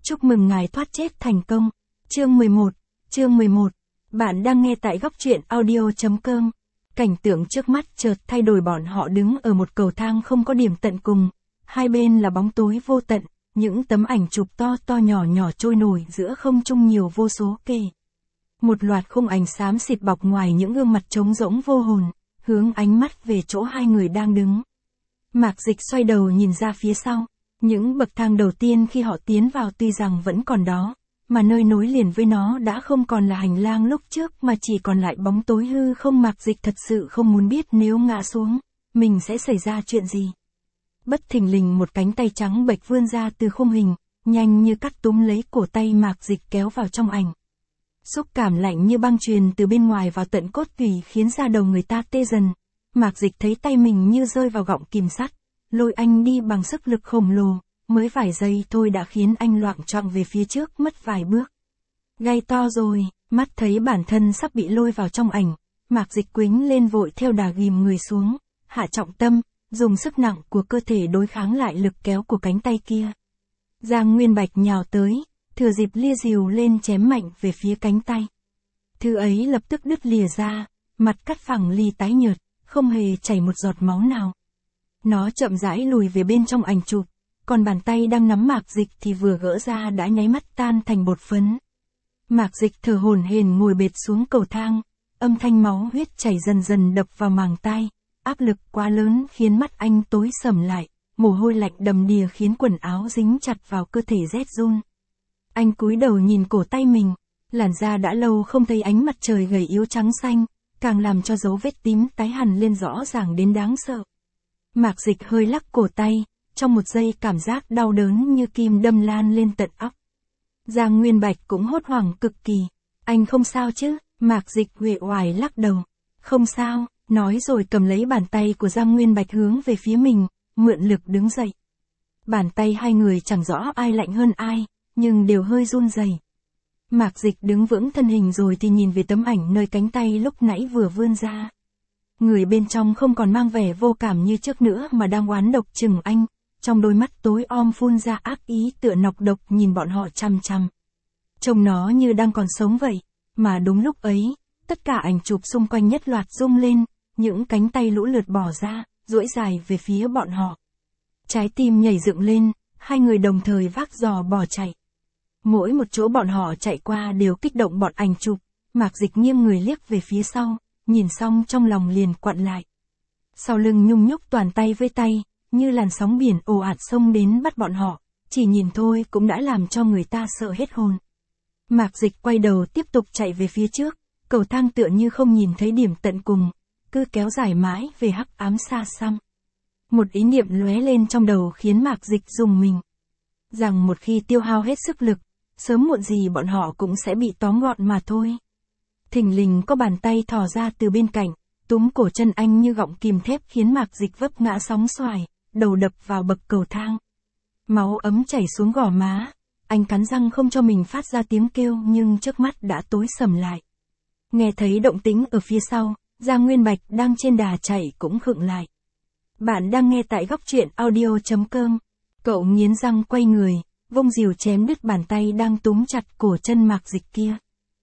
Chúc mừng ngài thoát chết thành công. Chương 11. Bạn đang nghe tại góc truyện audio.com. Cảnh tượng trước mắt chợt thay đổi, bọn họ đứng ở một cầu thang không có điểm tận cùng. Hai bên là bóng tối vô tận, những tấm ảnh chụp to to nhỏ nhỏ trôi nổi giữa không trung nhiều vô số kề. Một loạt khung ảnh xám xịt bọc ngoài những gương mặt trống rỗng vô hồn, hướng ánh mắt về chỗ hai người đang đứng. Mạc Dịch xoay đầu nhìn ra phía sau. Những bậc thang đầu tiên khi họ tiến vào tuy rằng vẫn còn đó, mà nơi nối liền với nó đã không còn là hành lang lúc trước mà chỉ còn lại bóng tối hư không. Mạc Dịch thật sự không muốn biết nếu ngã xuống, mình sẽ xảy ra chuyện gì. Bất thình lình một cánh tay trắng bệch vươn ra từ khung hình, nhanh như cắt túm lấy cổ tay Mạc Dịch kéo vào trong ảnh. Xúc cảm lạnh như băng truyền từ bên ngoài vào tận cốt tủy khiến da đầu người ta tê dần. Mạc Dịch thấy tay mình như rơi vào gọng kìm sắt, lôi anh đi bằng sức lực khổng lồ, mới vài giây thôi đã khiến anh loạng choạng về phía trước mất vài bước. Gai to rồi, mắt thấy bản thân sắp bị lôi vào trong ảnh, Mạc Dịch quĩnh lên vội theo đà ghim người xuống, hạ trọng tâm, dùng sức nặng của cơ thể đối kháng lại lực kéo của cánh tay kia. Giang Nguyên Bạch nhào tới, thừa dịp lia rìu lên chém mạnh về phía cánh tay. Thứ ấy lập tức đứt lìa ra, mặt cắt phẳng ly tái nhợt, không hề chảy một giọt máu nào. Nó chậm rãi lùi về bên trong ảnh chụp, còn bàn tay đang nắm Mạc Dịch thì vừa gỡ ra đã nháy mắt tan thành bột phấn. Mạc Dịch thở hổn hển ngồi bệt xuống cầu thang, âm thanh máu huyết chảy dần dần đập vào màng tai, áp lực quá lớn khiến mắt anh tối sầm lại, mồ hôi lạnh đầm đìa khiến quần áo dính chặt vào cơ thể rét run. Anh cúi đầu nhìn cổ tay mình, làn da đã lâu không thấy ánh mặt trời gầy yếu trắng xanh, càng làm cho dấu vết tím tái hẳn lên rõ ràng đến đáng sợ. Mạc Dịch hơi lắc cổ tay, trong một giây cảm giác đau đớn như kim đâm lan lên tận óc. Giang Nguyên Bạch cũng hốt hoảng cực kỳ. Anh không sao chứ? Mạc Dịch uể oải lắc đầu. Không sao, nói rồi cầm lấy bàn tay của Giang Nguyên Bạch hướng về phía mình, mượn lực đứng dậy. Bàn tay hai người chẳng rõ ai lạnh hơn ai, nhưng đều hơi run rẩy. Mạc Dịch đứng vững thân hình rồi thì nhìn về tấm ảnh nơi cánh tay lúc nãy vừa vươn ra. Người bên trong không còn mang vẻ vô cảm như trước nữa mà đang oán độc chừng anh, trong đôi mắt tối om phun ra ác ý tựa nọc độc nhìn bọn họ chằm chằm. Trông nó như đang còn sống vậy, mà đúng lúc ấy, tất cả ảnh chụp xung quanh nhất loạt rung lên, những cánh tay lũ lượt bỏ ra, duỗi dài về phía bọn họ. Trái tim nhảy dựng lên, hai người đồng thời vác giò bỏ chạy. Mỗi một chỗ bọn họ chạy qua đều kích động bọn ảnh chụp. Mạc Dịch nghiêng người liếc về phía sau, nhìn xong trong lòng liền quặn lại. Sau lưng nhung nhúc toàn tay với tay, như làn sóng biển ồ ạt xông đến bắt bọn họ, chỉ nhìn thôi cũng đã làm cho người ta sợ hết hồn. Mạc Dịch quay đầu tiếp tục chạy về phía trước, cầu thang tựa như không nhìn thấy điểm tận cùng, cứ kéo dài mãi về hắc ám xa xăm. Một ý niệm lóe lên trong đầu khiến Mạc Dịch rùng mình. Rằng một khi tiêu hao hết sức lực, sớm muộn gì bọn họ cũng sẽ bị tóm gọn mà thôi. Thình lình có bàn tay thò ra từ bên cạnh, túm cổ chân anh như gọng kìm thép khiến Mạc Dịch vấp ngã sóng xoài, đầu đập vào bậc cầu thang. Máu ấm chảy xuống gò má, anh cắn răng không cho mình phát ra tiếng kêu nhưng trước mắt đã tối sầm lại. Nghe thấy động tĩnh ở phía sau, Giang Nguyên Bạch đang trên đà chạy cũng khựng lại. Bạn đang nghe tại góc truyện audio.com. Cậu nghiến răng quay người, vung rìu chém đứt bàn tay đang túm chặt cổ chân Mạc Dịch kia.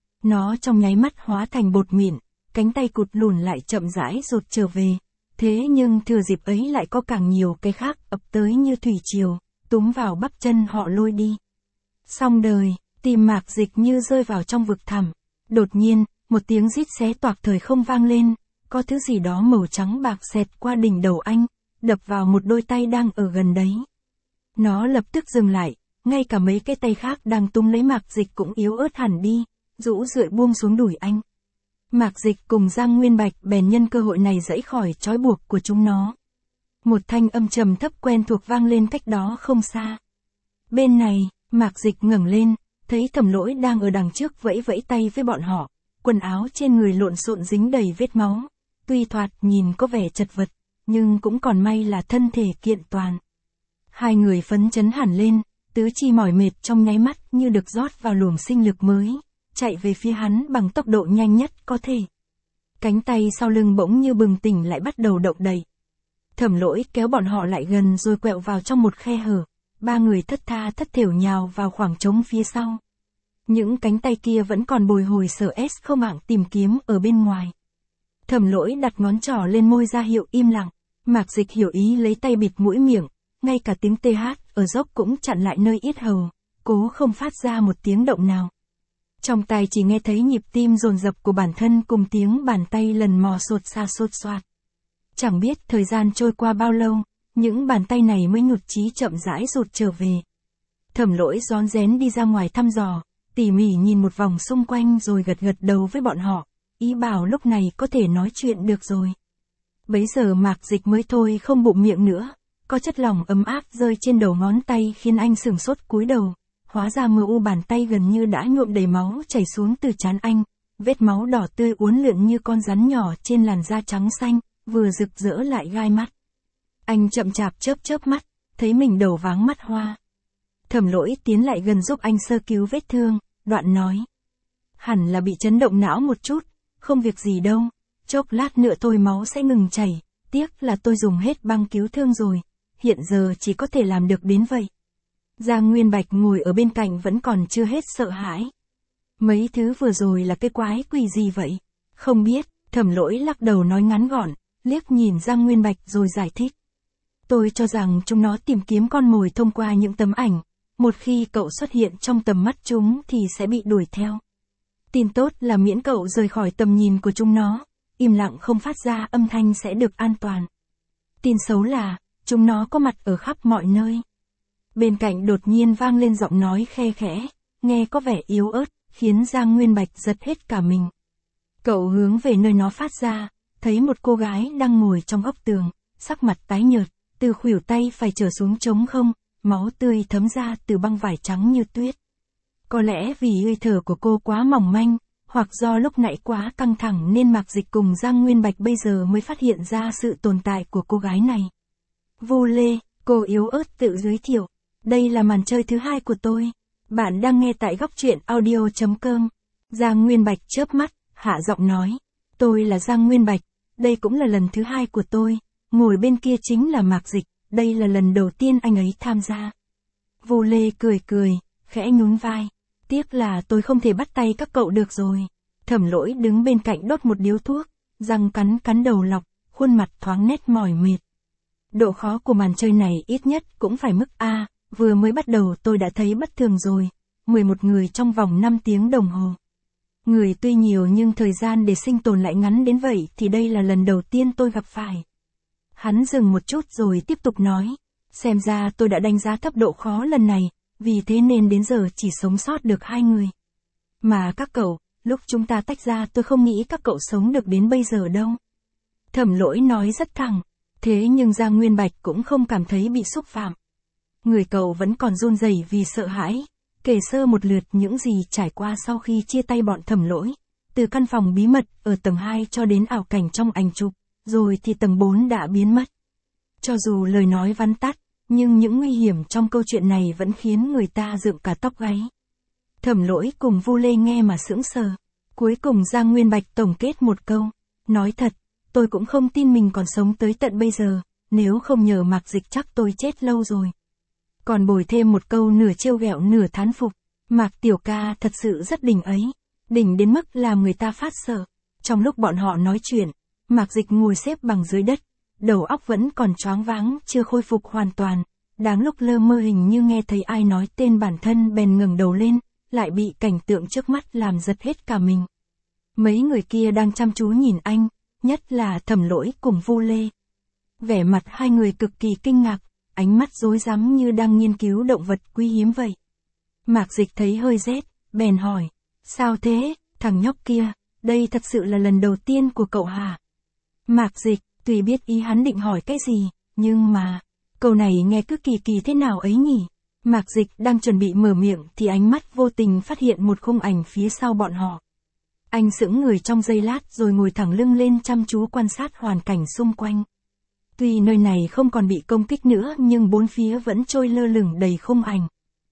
Nó trong nháy mắt hóa thành bột mịn, cánh tay cụt lùn lại chậm rãi rụt trở về. Thế nhưng thừa dịp ấy lại có càng nhiều cái khác ập tới như thủy triều, túm vào bắp chân họ lôi đi. Xong đời, tim Mạc Dịch như rơi vào trong vực thẳm. Đột nhiên, một tiếng rít xé toạc thời không vang lên, có thứ gì đó màu trắng bạc xẹt qua đỉnh đầu anh, đập vào một đôi tay đang ở gần đấy. Nó lập tức dừng lại, ngay cả mấy cái tay khác đang túm lấy Mạc Dịch cũng yếu ớt hẳn đi, rũ rượi buông xuống đùi anh. Mạc Dịch cùng Giang Nguyên Bạch bèn nhân cơ hội này giãy khỏi trói buộc của chúng nó. Một thanh âm trầm thấp quen thuộc vang lên cách đó không xa. Bên này, Mạc Dịch ngẩng lên, thấy Thẩm Lỗi đang ở đằng trước vẫy vẫy tay với bọn họ, quần áo trên người lộn xộn dính đầy vết máu, tuy thoạt nhìn có vẻ chật vật, nhưng cũng còn may là thân thể kiện toàn. Hai người phấn chấn hẳn lên, tứ chi mỏi mệt trong nháy mắt như được rót vào luồng sinh lực mới, chạy về phía hắn bằng tốc độ nhanh nhất có thể. Cánh tay sau lưng bỗng như bừng tỉnh lại bắt đầu động đậy. Thẩm Lỗi kéo bọn họ lại gần rồi quẹo vào trong một khe hở, ba người thất tha thất thểu nhào vào khoảng trống phía sau. Những cánh tay kia vẫn còn bồi hồi sợ S không mạng tìm kiếm ở bên ngoài. Thẩm Lỗi đặt ngón trỏ lên môi ra hiệu im lặng, Mạc Dịch hiểu ý lấy tay bịt mũi miệng, ngay cả tiếng TH ở dốc cũng chặn lại nơi yết hầu, cố không phát ra một tiếng động nào. Trong tai chỉ nghe thấy nhịp tim dồn dập của bản thân cùng tiếng bàn tay lần mò sột soạt. Chẳng biết thời gian trôi qua bao lâu, những bàn tay này mới nhụt chí chậm rãi rụt trở về. Thẩm Lỗi rón rén đi ra ngoài thăm dò, tỉ mỉ nhìn một vòng xung quanh rồi gật gật đầu với bọn họ, ý bảo lúc này có thể nói chuyện được rồi. Bấy giờ Mạc Dịch mới thôi không bụng miệng nữa, có chất lỏng ấm áp rơi trên đầu ngón tay khiến anh sửng sốt cúi đầu, hóa ra mờ u bàn tay gần như đã nhuộm đầy máu chảy xuống từ trán anh, vết máu đỏ tươi uốn lượn như con rắn nhỏ trên làn da trắng xanh, vừa rực rỡ lại gai mắt. Anh chậm chạp chớp mắt, thấy mình đầu váng mắt hoa. Thẩm Lỗi tiến lại gần giúp anh sơ cứu vết thương, đoạn nói. Hẳn là bị chấn động não một chút, không việc gì đâu, chốc lát nữa thôi máu sẽ ngừng chảy, tiếc là tôi dùng hết băng cứu thương rồi, hiện giờ chỉ có thể làm được đến vậy. Giang Nguyên Bạch ngồi ở bên cạnh vẫn còn chưa hết sợ hãi. Mấy thứ vừa rồi là cái quái quỷ gì vậy? Không biết, Thẩm Lỗi lắc đầu nói ngắn gọn, liếc nhìn Giang Nguyên Bạch rồi giải thích. Tôi cho rằng chúng nó tìm kiếm con mồi thông qua những tấm ảnh, một khi cậu xuất hiện trong tầm mắt chúng thì sẽ bị đuổi theo. Tin tốt là miễn cậu rời khỏi tầm nhìn của chúng nó, im lặng không phát ra âm thanh sẽ được an toàn. Tin xấu là, chúng nó có mặt ở khắp mọi nơi. Bên cạnh đột nhiên vang lên giọng nói khe khẽ, nghe có vẻ yếu ớt, khiến Giang Nguyên Bạch giật hết cả mình. Cậu hướng về nơi nó phát ra, thấy một cô gái đang ngồi trong góc tường, sắc mặt tái nhợt, từ khuỷu tay phải trở xuống trống không, máu tươi thấm ra từ băng vải trắng như tuyết. Có lẽ vì hơi thở của cô quá mỏng manh, hoặc do lúc nãy quá căng thẳng nên Mạc Dịch cùng Giang Nguyên Bạch bây giờ mới phát hiện ra sự tồn tại của cô gái này. Vô Lê, cô yếu ớt tự giới thiệu. Đây là màn chơi thứ hai của tôi. Bạn đang nghe tại góc truyện audio.com. Giang Nguyên Bạch chớp mắt, hạ giọng nói. Tôi là Giang Nguyên Bạch, đây cũng là lần thứ hai của tôi. Ngồi bên kia chính là Mạc Dịch, đây là lần đầu tiên anh ấy tham gia. Vô Lê cười, khẽ nhún vai. Tiếc là tôi không thể bắt tay các cậu được rồi. Thẩm Lỗi đứng bên cạnh đốt một điếu thuốc, răng cắn đầu lọc, khuôn mặt thoáng nét mỏi mệt. Độ khó của màn chơi này ít nhất cũng phải mức A, vừa mới bắt đầu tôi đã thấy bất thường rồi. 11 người trong vòng 5 tiếng đồng hồ. Người tuy nhiều nhưng thời gian để sinh tồn lại ngắn đến vậy thì đây là lần đầu tiên tôi gặp phải. Hắn dừng một chút rồi tiếp tục nói. Xem ra tôi đã đánh giá thấp độ khó lần này, vì thế nên đến giờ chỉ sống sót được 2 người. Mà các cậu, lúc chúng ta tách ra tôi không nghĩ các cậu sống được đến bây giờ đâu. Thẩm Lỗi nói rất thẳng, thế nhưng Giang Nguyên Bạch cũng không cảm thấy bị xúc phạm. Người cậu vẫn còn run rẩy vì sợ hãi, kể sơ một lượt những gì trải qua sau khi chia tay bọn Thẩm Lỗi, từ căn phòng bí mật ở tầng 2 cho đến ảo cảnh trong ảnh chụp, rồi thì tầng 4 đã biến mất. Cho dù lời nói vắn tắt, nhưng những nguy hiểm trong câu chuyện này vẫn khiến người ta dựng cả tóc gáy. Thẩm Lỗi cùng Vu Lê nghe mà sững sờ. Cuối cùng Giang Nguyên Bạch tổng kết một câu. Nói thật, tôi cũng không tin mình còn sống tới tận bây giờ, nếu không nhờ Mạc Dịch chắc tôi chết lâu rồi. Còn bồi thêm một câu nửa trêu ghẹo nửa thán phục. Mạc tiểu ca thật sự rất đỉnh ấy. Đỉnh đến mức làm người ta phát sợ. Trong lúc bọn họ nói chuyện, Mạc Dịch ngồi xếp bằng dưới đất. Đầu óc vẫn còn choáng váng, chưa khôi phục hoàn toàn. Đáng lúc lơ mơ hình như nghe thấy ai nói tên bản thân bèn ngẩng đầu lên, lại bị cảnh tượng trước mắt làm giật hết cả mình. Mấy người kia đang chăm chú nhìn anh, nhất là Thẩm Lỗi cùng Vu Lê. Vẻ mặt hai người cực kỳ kinh ngạc, ánh mắt rối rắm như đang nghiên cứu động vật quý hiếm vậy. Mạc Dịch thấy hơi rét, bèn hỏi, sao thế, thằng nhóc kia, đây thật sự là lần đầu tiên của cậu hả? Mạc Dịch, tuy biết ý hắn định hỏi cái gì, nhưng mà, câu này nghe cứ kỳ kỳ thế nào ấy nhỉ? Mạc Dịch đang chuẩn bị mở miệng thì ánh mắt vô tình phát hiện một khung ảnh phía sau bọn họ. Anh sững người trong giây lát rồi ngồi thẳng lưng lên chăm chú quan sát hoàn cảnh xung quanh. Tuy nơi này không còn bị công kích nữa nhưng bốn phía vẫn trôi lơ lửng đầy khung ảnh.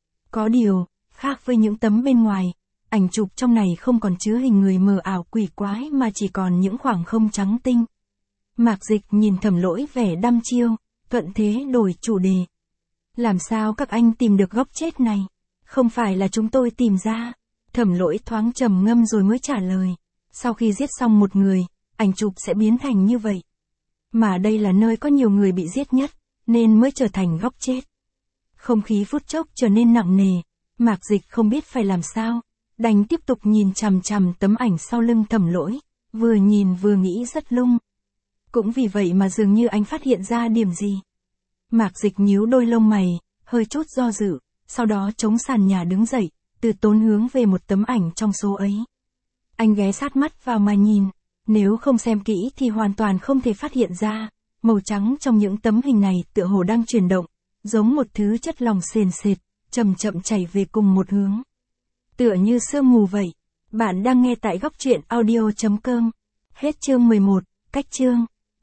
Có điều, khác với những tấm bên ngoài, ảnh chụp trong này không còn chứa hình người mờ ảo quỷ quái mà chỉ còn những khoảng không trắng tinh. Mạc Dịch nhìn Thẩm Lỗi vẻ đăm chiêu, thuận thế đổi chủ đề. Làm sao các anh tìm được góc chết này? Không phải là chúng tôi tìm ra. Thẩm Lỗi thoáng trầm ngâm rồi mới trả lời. Sau khi giết xong một người, ảnh chụp sẽ biến thành như vậy. Mà đây là nơi có nhiều người bị giết nhất, nên mới trở thành góc chết. Không khí phút chốc trở nên nặng nề. Mạc Dịch không biết phải làm sao. Đành tiếp tục nhìn chằm chằm tấm ảnh sau lưng Thẩm Lỗi. Vừa nhìn vừa nghĩ rất lung. Cũng vì vậy mà dường như anh phát hiện ra điểm gì. Mạc Dịch nhíu đôi lông mày, hơi chút do dự, sau đó chống sàn nhà đứng dậy, từ tốn hướng về một tấm ảnh trong số ấy. Anh ghé sát mắt vào mà nhìn, nếu không xem kỹ thì hoàn toàn không thể phát hiện ra, màu trắng trong những tấm hình này tựa hồ đang chuyển động, giống một thứ chất lỏng sền sệt, chậm chậm chảy về cùng một hướng. Tựa như sương mù vậy. Bạn đang nghe tại góc truyện audio.com. Hết chương 11, cách chương.